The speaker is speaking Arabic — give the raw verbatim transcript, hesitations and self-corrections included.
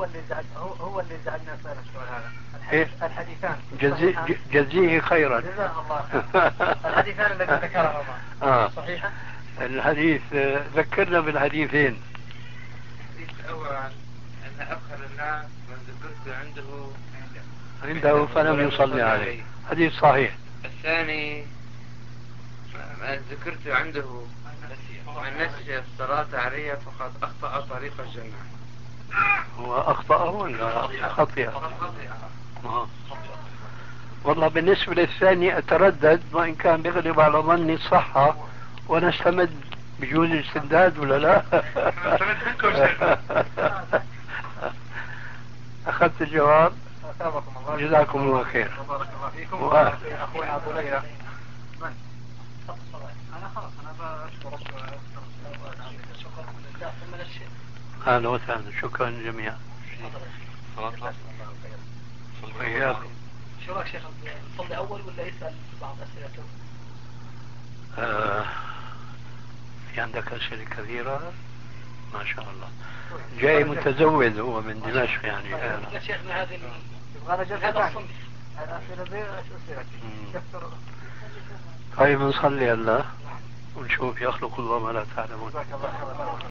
هو اللي زعج هو, هو اللي زعجنا اسال السؤال هذا. إيه؟ الحديثان جزي جزيه خيرا. جزاه الله خيرا. الحديثان الذي ذكرهما آه. صحيحا؟ الحديث ذكرنا بالحديثين. الحديث الأول أن أبخل الناس من ذكرت عنده عنده فلم يصلي عليه، حديث صحيح. الثاني من ذكرت عنده من نسي الصلاة علي فقد أخطأ طريق الجنة. هو أخطأ ولا خطئ؟ آه. والله بالنسبة للثاني أتردد، وإن كان بيغلب على ظني الصحة، ونستمد بجوز الاستمداد ولا لا؟ أخذت الجواب. جزاكم الله خير. بارك الله فيكم. أخونا أبو ليلى. من؟ أنا خلاص أنا بشكر أهلا وسهلا، شكرا جميعا. وإياكم. شو رأيك شيخ، نصلي أول ولا يسأل بعض أسئلته؟ آه، في عندك أسئلة كثيرة ما شاء الله. جاي متزود هو من دمشق يعني. يا شيخنا هذه يبغى جلسة ثانية. الأسئلة ذي ايش أسئلة؟ طيب نصلي الله ونشوف يخلق الله ما لا تعلمون.